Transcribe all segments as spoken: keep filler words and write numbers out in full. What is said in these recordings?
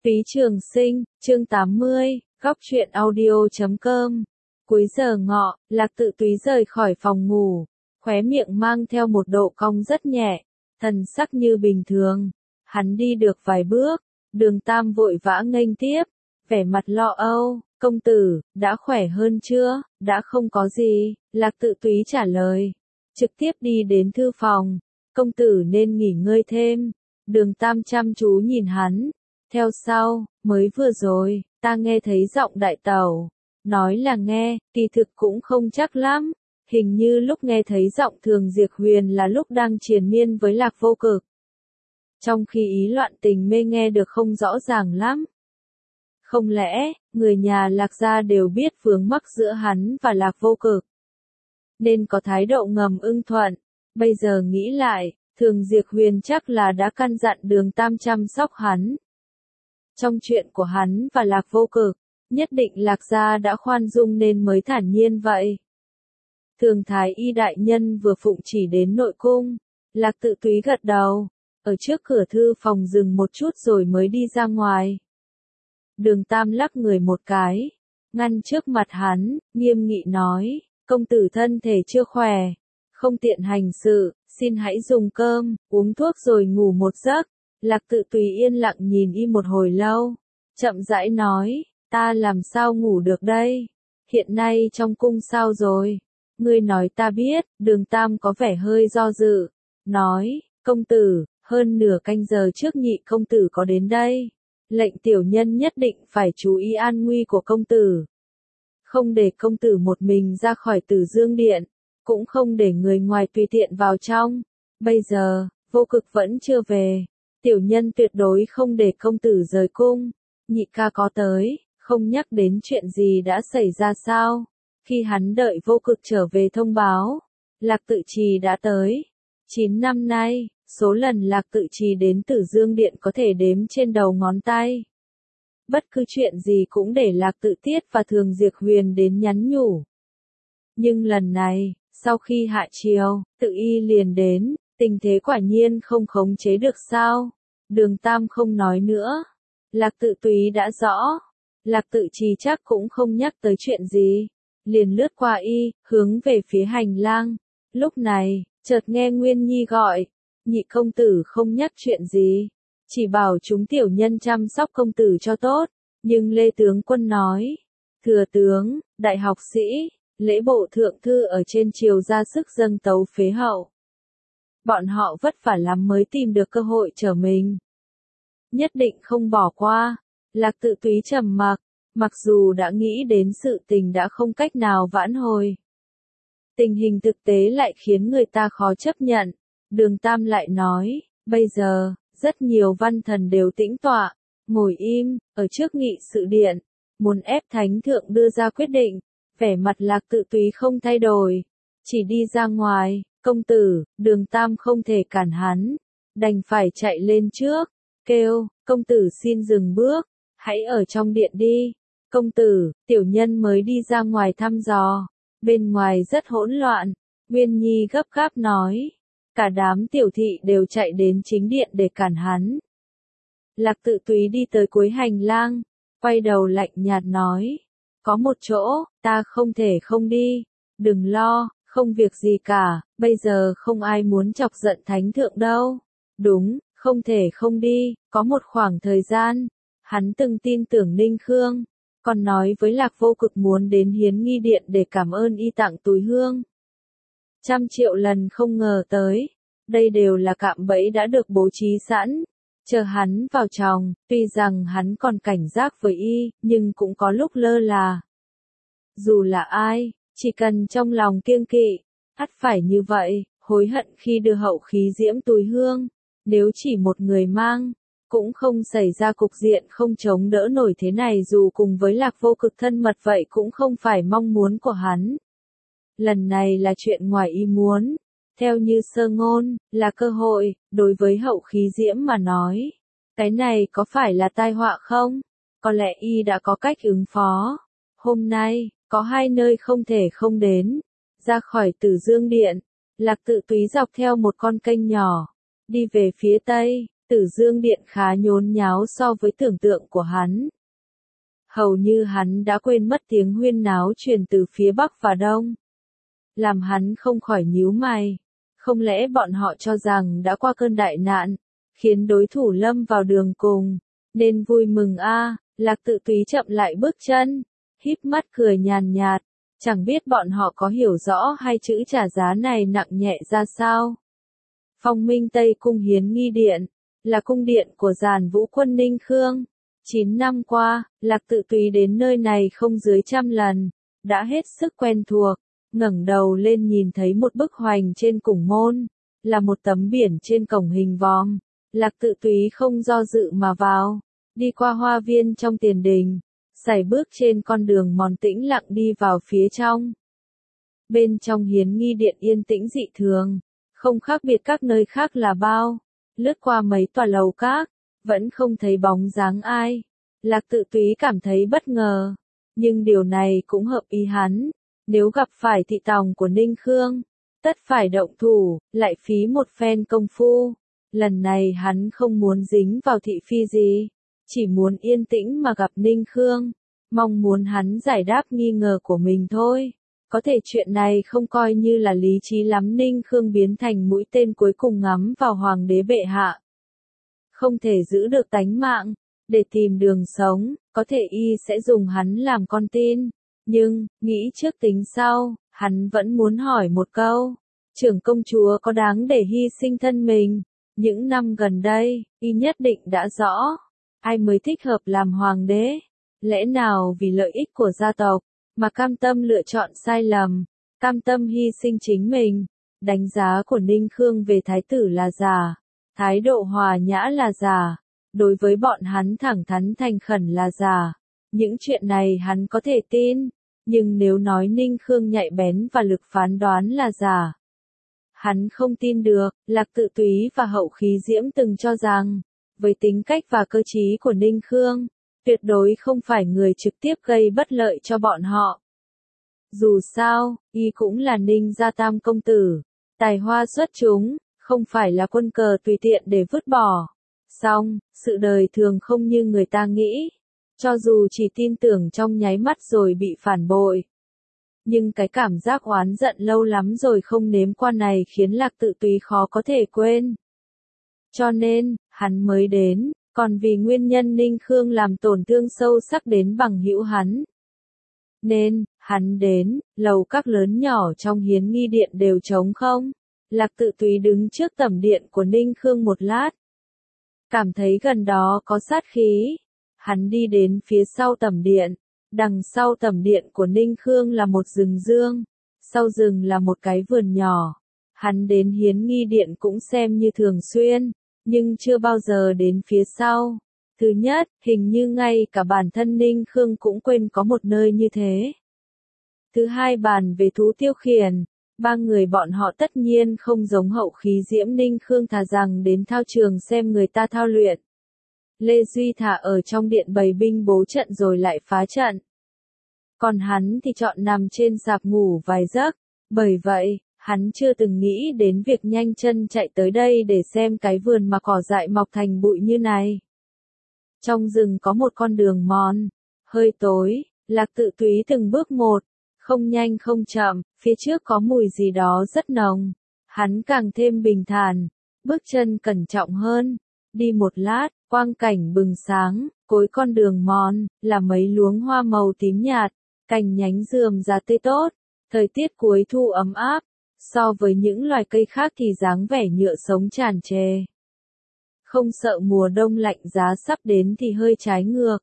Túy Trường Sinh, chương tám mươi, góc truyện audio chấm com. Cuối giờ ngọ, Lạc Tự Túy rời khỏi phòng ngủ, khóe miệng mang theo một độ cong rất nhẹ, thần sắc như bình thường. Hắn đi được vài bước, Đường Tam vội vã nghênh tiếp, vẻ mặt lo âu, công tử, đã khỏe hơn chưa? Đã không có gì, Lạc Tự Túy trả lời, trực tiếp đi đến thư phòng, công tử nên nghỉ ngơi thêm. Đường Tam chăm chú nhìn hắn. Theo sau, mới vừa rồi, ta nghe thấy giọng đại tẩu. Nói là nghe, kỳ thực cũng không chắc lắm. Hình như lúc nghe thấy giọng Thường Diệp Huyền là lúc đang triền miên với Lạc Vô Cực. Trong khi ý loạn tình mê nghe được không rõ ràng lắm. Không lẽ, người nhà Lạc gia đều biết vướng mắc giữa hắn và Lạc Vô Cực, nên có thái độ ngầm ưng thuận. Bây giờ nghĩ lại, Thường Diệp Huyền chắc là đã căn dặn Đường Tam chăm sóc hắn. Trong chuyện của hắn và Lạc Vô Cực, nhất định Lạc gia đã khoan dung nên mới thản nhiên vậy. Thường Thái Y đại nhân vừa phụng chỉ đến nội cung, Lạc Tự Túy gật đầu, ở trước cửa thư phòng dừng một chút rồi mới đi ra ngoài. Đường Tam lắc người một cái, ngăn trước mặt hắn, nghiêm nghị nói, công tử thân thể chưa khỏe, không tiện hành sự, xin hãy dùng cơm, uống thuốc rồi ngủ một giấc. Lạc Tự Túy yên lặng nhìn y một hồi lâu, chậm rãi nói, ta làm sao ngủ được đây? Hiện nay trong cung sao rồi? Ngươi nói ta biết. Đường Tam có vẻ hơi do dự, nói, công tử, hơn nửa canh giờ trước nhị công tử có đến đây, lệnh tiểu nhân nhất định phải chú ý an nguy của công tử. Không để công tử một mình ra khỏi Tử Dương Điện, cũng không để người ngoài tùy tiện vào trong. Bây giờ, Vô Cực vẫn chưa về. Tiểu nhân tuyệt đối không để công tử rời cung. Nhị ca có tới, không nhắc đến chuyện gì đã xảy ra sao? Khi hắn đợi Vô Cực trở về thông báo, Lạc Tự Trì đã tới. Chín năm nay, số lần Lạc Tự Trì đến Tử Dương Điện có thể đếm trên đầu ngón tay. Bất cứ chuyện gì cũng để Lạc Tự Tiết và Thường Diệp Huyền đến nhắn nhủ. Nhưng lần này, sau khi hạ chiều, Tự Y liền đến. Tình thế quả nhiên không khống chế được sao? Đường Tam không nói nữa. Lạc Tự Túy đã rõ. Lạc Tự Trì chắc cũng không nhắc tới chuyện gì. Liền lướt qua y, hướng về phía hành lang. Lúc này, chợt nghe Nguyên Nhi gọi. Nhị công tử không nhắc chuyện gì. Chỉ bảo chúng tiểu nhân chăm sóc công tử cho tốt. Nhưng Lê Tướng Quân nói. Thừa tướng, đại học sĩ, lễ bộ thượng thư ở trên triều ra sức dâng tấu phế hậu. Bọn họ vất vả lắm mới tìm được cơ hội trở mình. Nhất định không bỏ qua. Lạc Tự Túy trầm mặc, mặc dù đã nghĩ đến sự tình đã không cách nào vãn hồi. Tình hình thực tế lại khiến người ta khó chấp nhận. Đường Tam lại nói, bây giờ, rất nhiều văn thần đều tĩnh tọa, ngồi im, ở trước nghị sự điện, muốn ép thánh thượng đưa ra quyết định. Vẻ mặt Lạc Tự Túy không thay đổi, chỉ đi ra ngoài. Công tử, Đường Tam không thể cản hắn, đành phải chạy lên trước, kêu, công tử xin dừng bước, hãy ở trong điện đi. Công tử, tiểu nhân mới đi ra ngoài thăm dò, bên ngoài rất hỗn loạn. Nguyên Nhi gấp gáp nói, cả đám tiểu thị đều chạy đến chính điện để cản hắn. Lạc Tự Túy đi tới cuối hành lang, quay đầu lạnh nhạt nói, có một chỗ, ta không thể không đi, đừng lo. Không việc gì cả, bây giờ không ai muốn chọc giận thánh thượng đâu. Đúng, không thể không đi, có một khoảng thời gian, hắn từng tin tưởng Ninh Khương, còn nói với Lạc Vô Cực muốn đến Hiến Nghi Điện để cảm ơn y tặng túi hương. Trăm triệu lần không ngờ tới, đây đều là cạm bẫy đã được bố trí sẵn, chờ hắn vào chòng. Tuy rằng hắn còn cảnh giác với y, nhưng cũng có lúc lơ là. Dù là ai, chỉ cần trong lòng kiêng kỵ, ắt phải như vậy, hối hận khi đưa hậu khí diễm túi hương. Nếu chỉ một người mang, cũng không xảy ra cục diện không chống đỡ nổi thế này, dù cùng với Lạc Vô Cực thân mật vậy cũng không phải mong muốn của hắn. Lần này là chuyện ngoài ý muốn, theo như sơ ngôn, là cơ hội, đối với hậu khí diễm mà nói. Cái này có phải là tai họa không? Có lẽ y đã có cách ứng phó. Hôm nay, có hai nơi không thể không đến. Ra khỏi Tử Dương Điện, Lạc Tự Túy dọc theo một con kênh nhỏ, đi về phía tây. Từ Tử Dương Điện khá nhốn nháo so với tưởng tượng của hắn. Hầu như hắn đã quên mất tiếng huyên náo truyền từ phía Bắc và Đông. Làm hắn không khỏi nhíu mày. Không lẽ bọn họ cho rằng đã qua cơn đại nạn, khiến đối thủ lâm vào đường cùng, nên vui mừng a à? Lạc Tự Túy chậm lại bước chân, híp mắt cười nhàn nhạt, chẳng biết bọn họ có hiểu rõ hai chữ trả giá này nặng nhẹ ra sao. Phong Minh Tây Cung Hiến Nghi Điện, là cung điện của Giàn Vũ Quân Ninh Khương. Chín năm qua, Lạc Tự Túy đến nơi này không dưới trăm lần, đã hết sức quen thuộc, ngẩng đầu lên nhìn thấy một bức hoành trên cổng môn, là một tấm biển trên cổng hình vòm. Lạc Tự Túy không do dự mà vào, đi qua hoa viên trong tiền đình, sải bước trên con đường mòn tĩnh lặng đi vào phía trong. Bên trong Hiến Nghi Điện yên tĩnh dị thường, không khác biệt các nơi khác là bao. Lướt qua mấy tòa lầu các, vẫn không thấy bóng dáng ai. Lạc Tự Túy cảm thấy bất ngờ, nhưng điều này cũng hợp ý hắn. Nếu gặp phải thị tòng của Ninh Khương, tất phải động thủ, lại phí một phen công phu. Lần này hắn không muốn dính vào thị phi gì, chỉ muốn yên tĩnh mà gặp Ninh Khương, mong muốn hắn giải đáp nghi ngờ của mình thôi. Có thể chuyện này không coi như là lý trí lắm. Ninh Khương biến thành mũi tên cuối cùng ngắm vào hoàng đế bệ hạ. Không thể giữ được tánh mạng, để tìm đường sống, có thể y sẽ dùng hắn làm con tin. Nhưng, nghĩ trước tính sau, hắn vẫn muốn hỏi một câu. Trưởng công chúa có đáng để hy sinh thân mình? Những năm gần đây, y nhất định đã rõ. Ai mới thích hợp làm hoàng đế? Lẽ nào vì lợi ích của gia tộc, mà cam tâm lựa chọn sai lầm, cam tâm hy sinh chính mình? Đánh giá của Ninh Khương về thái tử là giả, thái độ hòa nhã là giả, đối với bọn hắn thẳng thắn thành khẩn là giả. Những chuyện này hắn có thể tin, nhưng nếu nói Ninh Khương nhạy bén và lực phán đoán là giả, hắn không tin được. Lạc Tự Túy và Hậu Khí Diễm từng cho rằng, với tính cách và cơ trí của Ninh Khương, tuyệt đối không phải người trực tiếp gây bất lợi cho bọn họ. Dù sao, y cũng là Ninh gia tam công tử, tài hoa xuất chúng, không phải là quân cờ tùy tiện để vứt bỏ. Song, sự đời thường không như người ta nghĩ. Cho dù chỉ tin tưởng trong nháy mắt rồi bị phản bội, nhưng cái cảm giác oán giận lâu lắm rồi không nếm qua này khiến Lạc Tự Túy khó có thể quên. Cho nên, hắn mới đến, còn vì nguyên nhân Ninh Khương làm tổn thương sâu sắc đến bằng hữu hắn. Nên, hắn đến, lầu các lớn nhỏ trong Hiến Nghi Điện đều trống không. Lạc Tự Túy đứng trước tẩm điện của Ninh Khương một lát. Cảm thấy gần đó có sát khí. Hắn đi đến phía sau tẩm điện. Đằng sau tẩm điện của Ninh Khương là một rừng dương. Sau rừng là một cái vườn nhỏ. Hắn đến Hiến Nghi Điện cũng xem như thường xuyên, nhưng chưa bao giờ đến phía sau. Thứ nhất, hình như ngay cả bản thân Ninh Khương cũng quên có một nơi như thế. Thứ hai, bàn về thú tiêu khiển, ba người bọn họ tất nhiên không giống Hậu Khí Diễm. Ninh Khương thà rằng đến thao trường xem người ta thao luyện. Lê Duy thả ở trong điện bày binh bố trận rồi lại phá trận. Còn hắn thì chọn nằm trên sạp ngủ vài giấc. Bởi vậy, hắn chưa từng nghĩ đến việc nhanh chân chạy tới đây để xem cái vườn mà cỏ dại mọc thành bụi như này. Trong rừng có một con đường mòn, hơi tối, Lạc Tự Túy từng bước một, không nhanh không chậm, phía trước có mùi gì đó rất nồng. Hắn càng thêm bình thản, bước chân cẩn trọng hơn. Đi một lát, quang cảnh bừng sáng, cuối con đường mòn, là mấy luống hoa màu tím nhạt, cành nhánh rườm rà tươi tốt, thời tiết cuối thu ấm áp, so với những loài cây khác thì dáng vẻ nhựa sống tràn trề. Không sợ mùa đông lạnh giá sắp đến thì hơi trái ngược.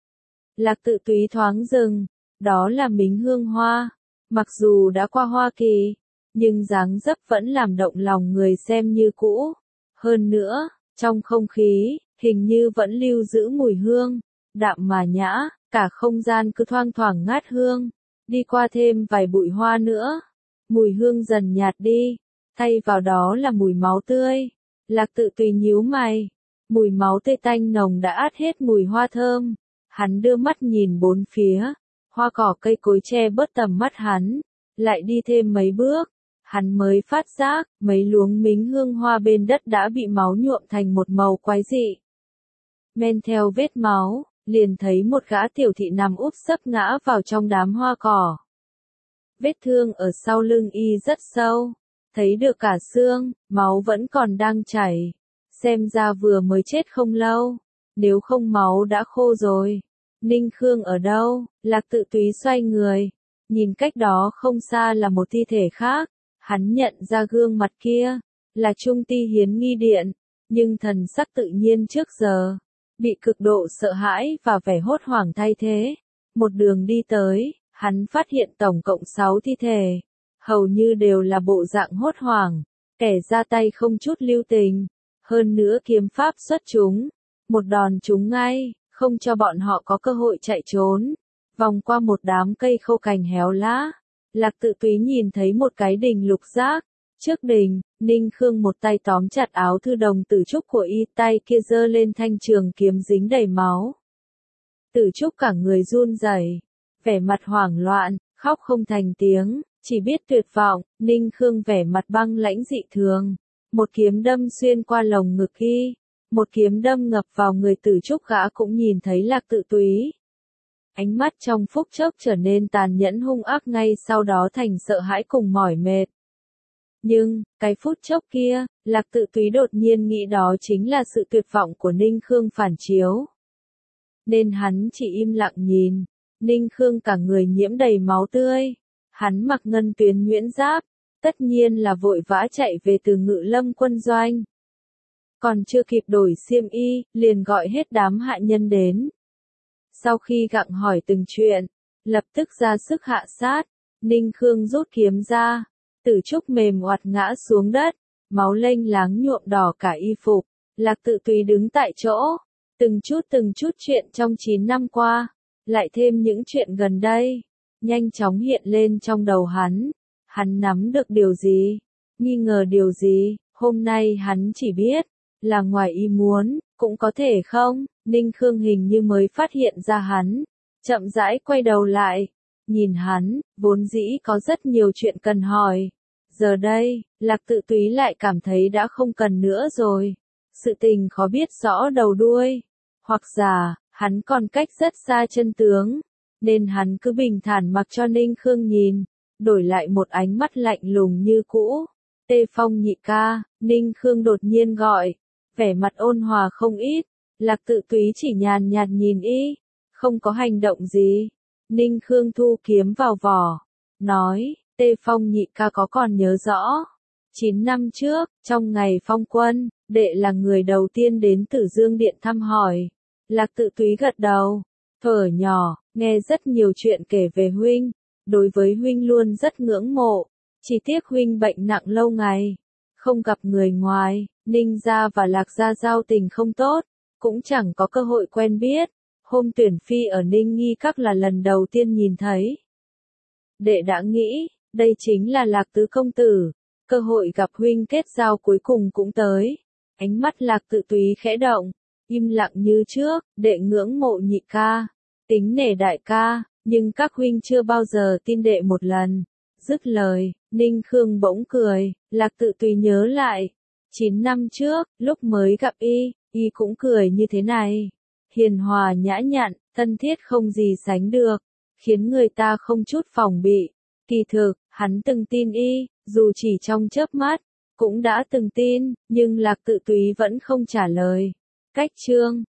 Lạc Tự Túy thoáng dừng, đó là Mính Hương Hoa, mặc dù đã qua hoa kỳ, nhưng dáng dấp vẫn làm động lòng người xem như cũ. Hơn nữa, trong không khí, hình như vẫn lưu giữ mùi hương, đạm mà nhã, cả không gian cứ thoang thoảng ngát hương. Đi qua thêm vài bụi hoa nữa, mùi hương dần nhạt đi, thay vào đó là mùi máu tươi. Lạc Tự Túy nhíu mày, mùi máu tươi tanh nồng đã át hết mùi hoa thơm. Hắn đưa mắt nhìn bốn phía, hoa cỏ cây cối che bớt tầm mắt hắn, lại đi thêm mấy bước, hắn mới phát giác, mấy luống mính hương hoa bên đất đã bị máu nhuộm thành một màu quái dị. Men theo vết máu, liền thấy một gã tiểu thị nằm úp sấp ngã vào trong đám hoa cỏ. Vết thương ở sau lưng y rất sâu, thấy được cả xương, máu vẫn còn đang chảy. Xem ra vừa mới chết không lâu, nếu không máu đã khô rồi. Ninh Khương ở đâu? Lạc Tự Túy xoay người, nhìn cách đó không xa là một thi thể khác. Hắn nhận ra gương mặt kia, là Trung Ti Hiến Nghi Điện, nhưng thần sắc tự nhiên trước giờ, bị cực độ sợ hãi và vẻ hốt hoảng thay thế. Một đường đi tới, hắn phát hiện tổng cộng sáu thi thể, hầu như đều là bộ dạng hốt hoảng, kẻ ra tay không chút lưu tình, hơn nữa kiếm pháp xuất chúng, một đòn trúng ngay, không cho bọn họ có cơ hội chạy trốn. Vòng qua một đám cây khô cành héo lá, Lạc Tự Túy nhìn thấy một cái đình lục giác. Trước đình, Ninh Khương một tay tóm chặt áo thư đồng Tử Trúc của y, tay kia giơ lên thanh trường kiếm dính đầy máu. Tử Trúc cả người run rẩy, vẻ mặt hoảng loạn, khóc không thành tiếng, chỉ biết tuyệt vọng. Ninh Khương vẻ mặt băng lãnh dị thường, một kiếm đâm xuyên qua lồng ngực y, một kiếm đâm ngập vào người Tử Trúc. Gã cũng nhìn thấy Lạc Tự Túy, ánh mắt trong phút chốc trở nên tàn nhẫn hung ác, ngay sau đó thành sợ hãi cùng mỏi mệt. Nhưng, cái phút chốc kia, Lạc Tự Túy đột nhiên nghĩ đó chính là sự tuyệt vọng của Ninh Khương phản chiếu. Nên hắn chỉ im lặng nhìn. Ninh Khương cả người nhiễm đầy máu tươi. Hắn mặc ngân tuyến nhuyễn giáp, tất nhiên là vội vã chạy về từ Ngự Lâm quân doanh. Còn chưa kịp đổi xiêm y, liền gọi hết đám hạ nhân đến. Sau khi gặng hỏi từng chuyện, lập tức ra sức hạ sát. Ninh Khương rút kiếm ra, Tử Trúc mềm oặt ngã xuống đất, máu lênh láng nhuộm đỏ cả y phục. Lạc Tự Túy đứng tại chỗ, từng chút từng chút chuyện trong chín năm qua, lại thêm những chuyện gần đây, nhanh chóng hiện lên trong đầu hắn. Hắn nắm được điều gì? Nghi ngờ điều gì? Hôm nay hắn chỉ biết, là ngoài ý muốn, cũng có thể không? Ninh Khương hình như mới phát hiện ra hắn, chậm rãi quay đầu lại, nhìn hắn, vốn dĩ có rất nhiều chuyện cần hỏi. Giờ đây, Lạc Tự Túy lại cảm thấy đã không cần nữa rồi. Sự tình khó biết rõ đầu đuôi, hoặc giả, hắn còn cách rất xa chân tướng, nên hắn cứ bình thản mặc cho Ninh Khương nhìn, đổi lại một ánh mắt lạnh lùng như cũ. Tê Phong nhị ca, Ninh Khương đột nhiên gọi, vẻ mặt ôn hòa không ít. Lạc Tự Túy chỉ nhàn nhạt nhìn y, không có hành động gì. Ninh Khương thu kiếm vào vỏ, nói, Tê Phong nhị ca có còn nhớ rõ. Chín năm trước, trong ngày phong quân, đệ là người đầu tiên đến Tử Dương Điện thăm hỏi. Lạc Tự Túy gật đầu, thuở nhỏ, nghe rất nhiều chuyện kể về huynh, đối với huynh luôn rất ngưỡng mộ, chỉ tiếc huynh bệnh nặng lâu ngày, không gặp người ngoài. Ninh gia và Lạc gia giao tình không tốt, cũng chẳng có cơ hội quen biết. Hôm tuyển phi ở Ninh Nghi Các là lần đầu tiên nhìn thấy. Đệ đã nghĩ, đây chính là Lạc tứ công tử, cơ hội gặp huynh kết giao cuối cùng cũng tới. Ánh mắt Lạc Tự Túy khẽ động, im lặng như trước. Đệ ngưỡng mộ nhị ca, tính nể đại ca, nhưng các huynh chưa bao giờ tin đệ một lần. Dứt lời, Ninh Khương bỗng cười. Lạc Tự Túy nhớ lại, chín năm trước, lúc mới gặp y, y cũng cười như thế này, hiền hòa nhã nhặn, thân thiết không gì sánh được, khiến người ta không chút phòng bị. Kỳ thực, hắn từng tin y, dù chỉ trong chớp mắt, cũng đã từng tin, nhưng Lạc Tự Túy vẫn không trả lời. Cách chương